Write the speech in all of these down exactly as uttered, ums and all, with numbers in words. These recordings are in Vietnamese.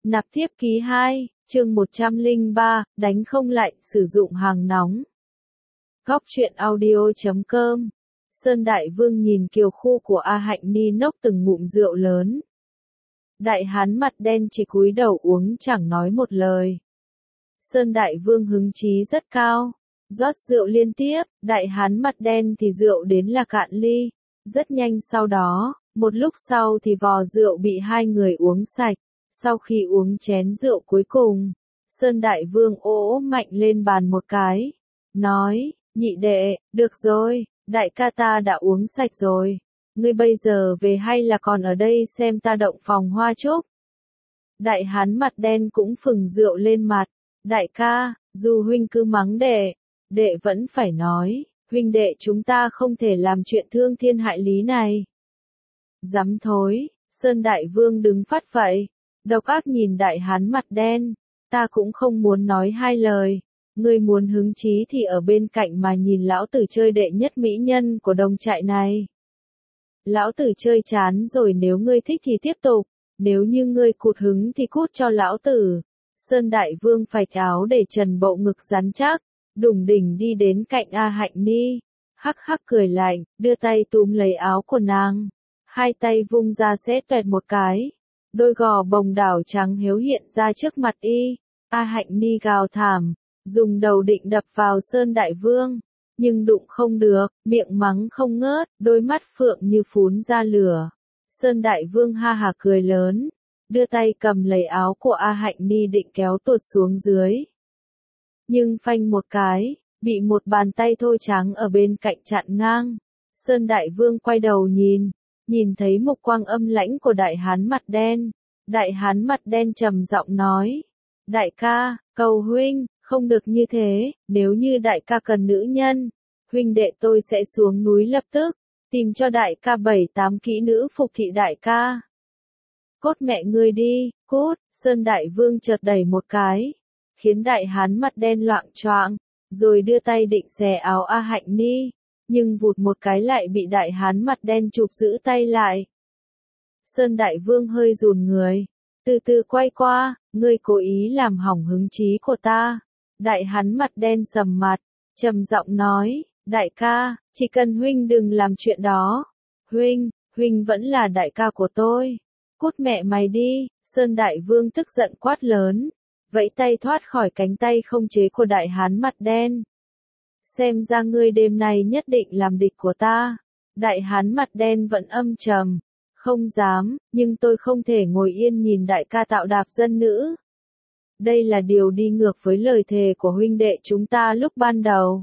Nạp thiếp ký hai, chương một trăm lẻ ba, đánh không lại, sử dụng hàng nóng. Góc truyện audio chấm com. Sơn Đại Vương nhìn kiều khu của A Hạnh Ni nốc từng ngụm rượu lớn. Đại hán mặt đen chỉ cúi đầu uống chẳng nói một lời. Sơn Đại Vương hứng chí rất cao, rót rượu liên tiếp, đại hán mặt đen thì rượu đến là cạn ly. Rất nhanh sau đó, một lúc sau thì vò rượu bị hai người uống sạch. Sau khi uống chén rượu cuối cùng, Sơn Đại Vương ỗ mạnh lên bàn một cái, nói, nhị đệ, được rồi, đại ca ta đã uống sạch rồi, ngươi bây giờ về hay là còn ở đây xem ta động phòng hoa trúc? Đại hán mặt đen cũng phừng rượu lên mặt, đại ca, dù huynh cứ mắng đệ, đệ vẫn phải nói, huynh đệ chúng ta không thể làm chuyện thương thiên hại lý này. Dám thối, Sơn Đại Vương đứng phát vậy. Độc ác nhìn đại hán mặt đen, ta cũng không muốn nói hai lời, ngươi muốn hứng chí thì ở bên cạnh mà nhìn lão tử chơi đệ nhất mỹ nhân của đồng trại này. Lão tử chơi chán rồi, nếu ngươi thích thì tiếp tục, nếu như ngươi cụt hứng thì cút cho lão tử. Sơn Đại Vương phạch áo để trần bộ ngực rắn chắc, đùng đỉnh đi đến cạnh A Hạnh Ni, hắc hắc cười lạnh, đưa tay túm lấy áo của nàng, hai tay vung ra xé toẹt một cái. Đôi gò bồng đảo trắng hiếu hiện ra trước mặt y, A Hạnh Ni gào thảm, dùng đầu định đập vào Sơn Đại Vương, nhưng đụng không được, miệng mắng không ngớt, đôi mắt phượng như phún ra lửa. Sơn Đại Vương ha hà cười lớn, đưa tay cầm lấy áo của A Hạnh Ni định kéo tuột xuống dưới. Nhưng phanh một cái, bị một bàn tay thô trắng ở bên cạnh chặn ngang. Sơn Đại Vương quay đầu nhìn. Nhìn thấy mục quang âm lãnh của đại hán mặt đen, đại hán mặt đen trầm giọng nói, đại ca, cầu huynh, không được như thế, nếu như đại ca cần nữ nhân, huynh đệ tôi sẽ xuống núi lập tức, tìm cho đại ca bảy tám kỹ nữ phục thị đại ca. Cốt mẹ ngươi đi, cút, Sơn Đại Vương chợt đẩy một cái, khiến đại hán mặt đen loạng choạng, rồi đưa tay định xẻ áo A Hạnh Ni. Nhưng vụt một cái lại bị đại hán mặt đen chụp giữ tay lại. Sơn Đại Vương hơi rùn người, từ từ quay qua, ngươi cố ý làm hỏng hứng chí của ta. Đại hán mặt đen sầm mặt, trầm giọng nói, đại ca, chỉ cần huynh đừng làm chuyện đó. Huynh, huynh vẫn là đại ca của tôi. Cút mẹ mày đi, Sơn Đại Vương tức giận quát lớn, vẫy tay thoát khỏi cánh tay không chế của đại hán mặt đen. Xem ra ngươi đêm nay nhất định làm địch của ta. Đại hán mặt đen vẫn âm trầm, không dám, nhưng tôi không thể ngồi yên nhìn đại ca tạo đạp dân nữ. Đây là điều đi ngược với lời thề của huynh đệ chúng ta lúc ban đầu.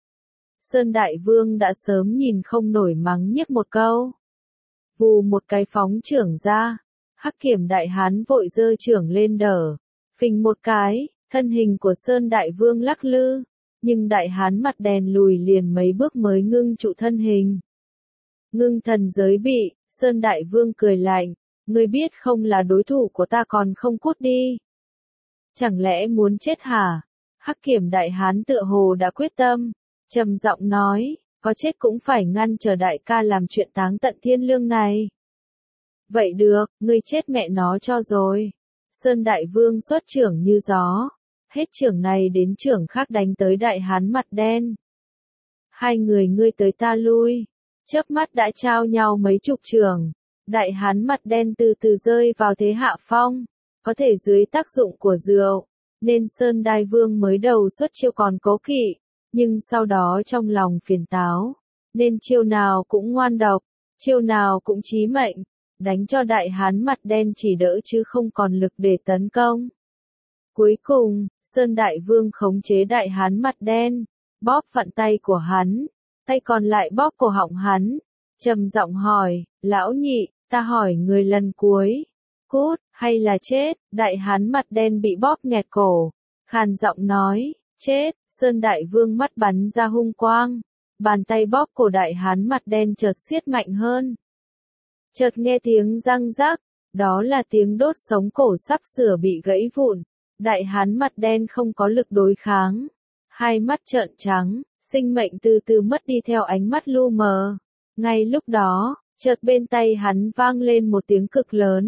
Sơn Đại Vương đã sớm nhìn không nổi mắng nhiếc một câu. Vù một cái phóng trưởng ra, hắc kiểm đại hán vội giơ trưởng lên đỡ, phình một cái, thân hình của Sơn Đại Vương lắc lư. Nhưng đại hán mặt đen lùi liền mấy bước mới ngưng trụ thân hình. Ngưng thần giới bị, Sơn Đại Vương cười lạnh, ngươi biết không là đối thủ của ta còn không cút đi. Chẳng lẽ muốn chết hả? Hắc kiểm đại hán tựa hồ đã quyết tâm, trầm giọng nói, có chết cũng phải ngăn chờ đại ca làm chuyện táng tận thiên lương này. Vậy được, ngươi chết mẹ nó cho rồi. Sơn Đại Vương xuất trưởng như gió. Hết trưởng này đến trưởng khác đánh tới đại hán mặt đen. Hai người ngươi tới ta lui, chớp mắt đã trao nhau mấy chục trưởng. Đại hán mặt đen từ từ rơi vào thế hạ phong, có thể dưới tác dụng của rượu, nên Sơn Đại Vương mới đầu xuất chiêu còn cố kỵ, nhưng sau đó trong lòng phiền táo, nên chiêu nào cũng ngoan độc, chiêu nào cũng chí mệnh, đánh cho đại hán mặt đen chỉ đỡ chứ không còn lực để tấn công. Cuối cùng, Sơn Đại Vương khống chế đại hán mặt đen, bóp vặn tay của hắn, tay còn lại bóp cổ họng hắn, trầm giọng hỏi, lão nhị, ta hỏi người lần cuối, cút, hay là chết? Đại hán mặt đen bị bóp nghẹt cổ, khàn giọng nói, chết. Sơn Đại Vương mắt bắn ra hung quang, bàn tay bóp cổ đại hán mặt đen chợt siết mạnh hơn. Chợt nghe tiếng răng rắc, đó là tiếng đốt sống cổ sắp sửa bị gãy vụn. Đại hán mặt đen không có lực đối kháng, hai mắt trợn trắng, sinh mệnh từ từ mất đi theo ánh mắt lu mờ. Ngay lúc đó, chợt bên tay hắn vang lên một tiếng cực lớn,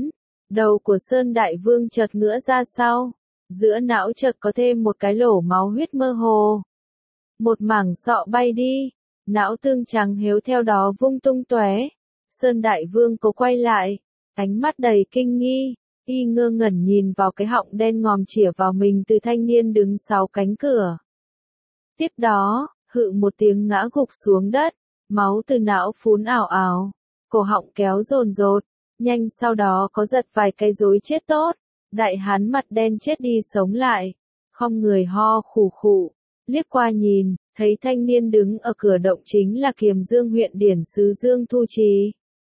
Đầu của Sơn Đại Vương chợt ngửa ra sau, giữa não chợt có thêm một cái lỗ máu huyết mơ hồ. Một mảng sọ bay đi, não tương trắng héo theo đó vung tung tóe. Sơn Đại Vương cố quay lại, ánh mắt đầy kinh nghi, y ngơ ngẩn nhìn vào cái họng đen ngòm chĩa vào mình từ thanh niên đứng sau cánh cửa. Tiếp đó, hự một tiếng ngã gục xuống đất, máu từ não phún ảo ảo, cổ họng kéo dồn dột, nhanh sau đó có giật vài cái rối chết tốt, đại hán mặt đen chết đi sống lại, không người ho khủ khụ, liếc qua nhìn, thấy thanh niên đứng ở cửa động chính là Kiềm Dương huyện điển sứ Dương Thu Trì.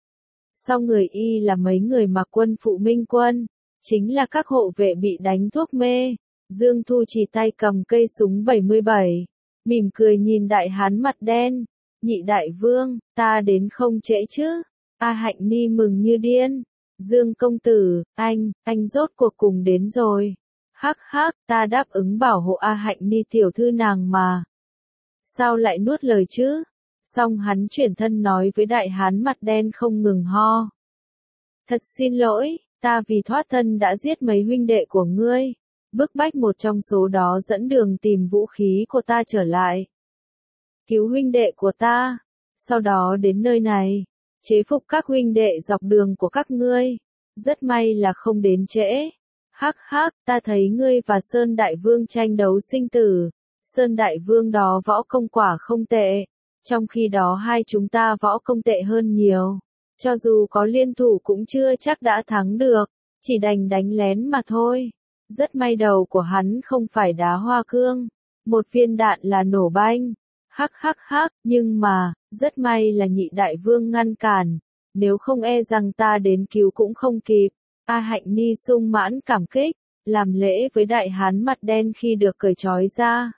Sau người y là mấy người mặc quân phụ minh quân, chính là các hộ vệ bị đánh thuốc mê. Dương Thu Trì tay cầm cây súng bảy mươi bảy, mỉm cười nhìn đại hán mặt đen, nhị đại vương, ta đến không trễ chứ? A Hạnh Ni mừng như điên, Dương công tử, anh, anh rốt cuộc cùng đến rồi. Hắc hắc, ta đáp ứng bảo hộ A Hạnh Ni tiểu thư nàng mà. Sao lại nuốt lời chứ? Xong hắn chuyển thân nói với đại hán mặt đen không ngừng ho. Thật xin lỗi, ta vì thoát thân đã giết mấy huynh đệ của ngươi, bức bách một trong số đó dẫn đường tìm vũ khí của ta trở lại. Cứu huynh đệ của ta, sau đó đến nơi này, chế phục các huynh đệ dọc đường của các ngươi, rất may là không đến trễ. Hắc hắc, ta thấy ngươi và Sơn Đại Vương tranh đấu sinh tử, Sơn Đại Vương đó võ công quả không tệ, trong khi đó hai chúng ta võ công tệ hơn nhiều, cho dù có liên thủ cũng chưa chắc đã thắng được, chỉ đành đánh lén mà thôi. Rất may đầu của hắn không phải đá hoa cương, một viên đạn là nổ banh. Hắc hắc hắc, nhưng mà, rất may là nhị đại vương ngăn cản, nếu không e rằng ta đến cứu cũng không kịp. A Hạnh Ni sung mãn cảm kích, làm lễ với đại hán mặt đen khi được cởi trói ra.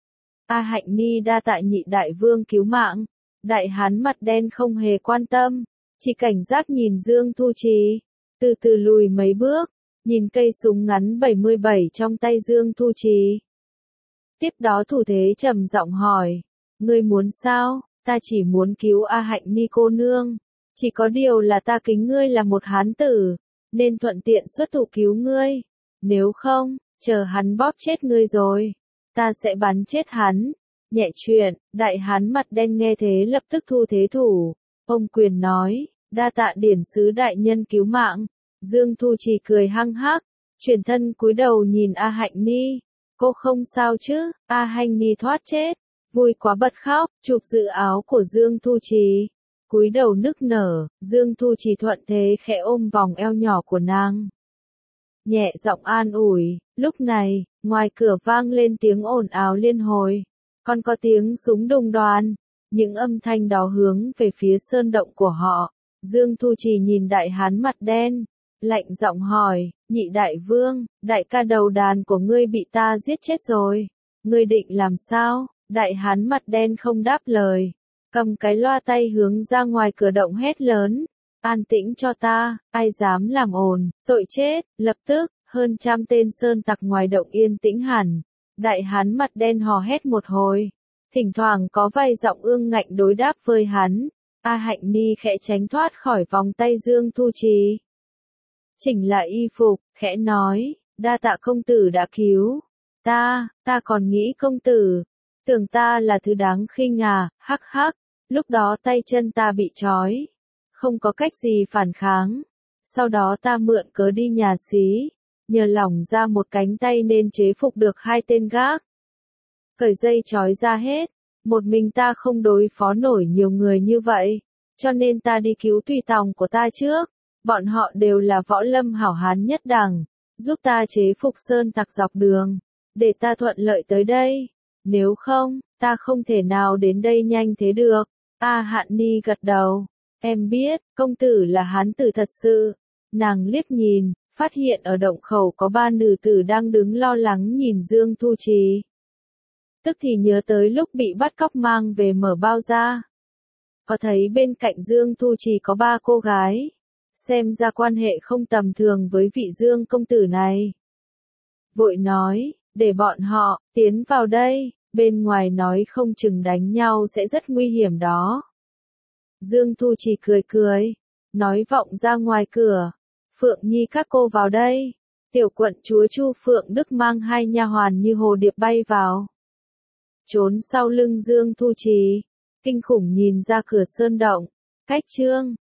A Hạnh Ni đa tạ nhị đại vương cứu mạng, đại hán mặt đen không hề quan tâm, chỉ cảnh giác nhìn Dương Thu Trì, từ từ lùi mấy bước, nhìn cây súng ngắn bảy mươi bảy trong tay Dương Thu Trì. Tiếp đó thủ thế trầm giọng hỏi, ngươi muốn sao? Ta chỉ muốn cứu A Hạnh Ni cô nương, chỉ có điều là ta kính ngươi là một hán tử, nên thuận tiện xuất thủ cứu ngươi, nếu không, chờ hắn bóp chết ngươi rồi, ta sẽ bắn chết hắn. Nhẹ chuyện, đại hán mặt đen nghe thế lập tức thu thế thủ, ông quyền nói, đa tạ điển sứ đại nhân cứu mạng. Dương Thu Trì cười hăng hắc, chuyển thân cúi đầu nhìn A Hạnh Ni, cô không sao chứ? A Hạnh Ni thoát chết, vui quá bật khóc, chụp giữ áo của Dương Thu Trì, cúi đầu nức nở. Dương Thu Trì thuận thế khẽ ôm vòng eo nhỏ của nàng, nhẹ giọng an ủi. Lúc này, ngoài cửa vang lên tiếng ồn ào liên hồi, còn có tiếng súng đùng đoan, những âm thanh đó hướng về phía sơn động của họ. Dương Thu Trì nhìn đại hán mặt đen, lạnh giọng hỏi, nhị đại vương, đại ca đầu đàn của ngươi bị ta giết chết rồi, ngươi định làm sao? Đại hán mặt đen không đáp lời, cầm cái loa tay hướng ra ngoài cửa động hét lớn, an tĩnh cho ta, ai dám làm ồn, tội chết. Lập tức, hơn trăm tên sơn tặc ngoài động yên tĩnh hẳn, đại hán mặt đen hò hét một hồi, thỉnh thoảng có vài giọng ương ngạnh đối đáp với hắn. A Hạnh Ni khẽ tránh thoát khỏi vòng tay Dương Thu Trì, chỉnh lại y phục, khẽ nói, đa tạ công tử đã cứu ta, ta còn nghĩ công tử tưởng ta là thứ đáng khinh à? Hắc hắc, lúc đó tay chân ta bị trói, không có cách gì phản kháng, sau đó ta mượn cớ đi nhà xí, nhờ lỏng ra một cánh tay nên chế phục được hai tên gác, cởi dây trói ra hết, một mình ta không đối phó nổi nhiều người như vậy, cho nên ta đi cứu tùy tòng của ta trước, bọn họ đều là võ lâm hảo hán nhất đẳng, giúp ta chế phục sơn tặc dọc đường, để ta thuận lợi tới đây, nếu không, ta không thể nào đến đây nhanh thế được. A Hạnh Ni gật đầu, em biết, công tử là hán tử thật sự. Nàng liếc nhìn, phát hiện ở động khẩu có ba nữ tử đang đứng lo lắng nhìn Dương Thu Trì. Tức thì nhớ tới lúc bị bắt cóc mang về mở bao ra. Có thấy bên cạnh Dương Thu Trì có ba cô gái, xem ra quan hệ không tầm thường với vị Dương công tử này. Vội nói, để bọn họ tiến vào đây, bên ngoài nói không chừng đánh nhau sẽ rất nguy hiểm đó. Dương Thu Trì cười cười, nói vọng ra ngoài cửa, Phượng Nhi các cô vào đây. Tiểu quận chúa Chu Phượng Đức mang hai nha hoàn như hồ điệp bay vào. Trốn sau lưng Dương Thu Trì. Kinh khủng nhìn ra cửa sơn động. Cách chương.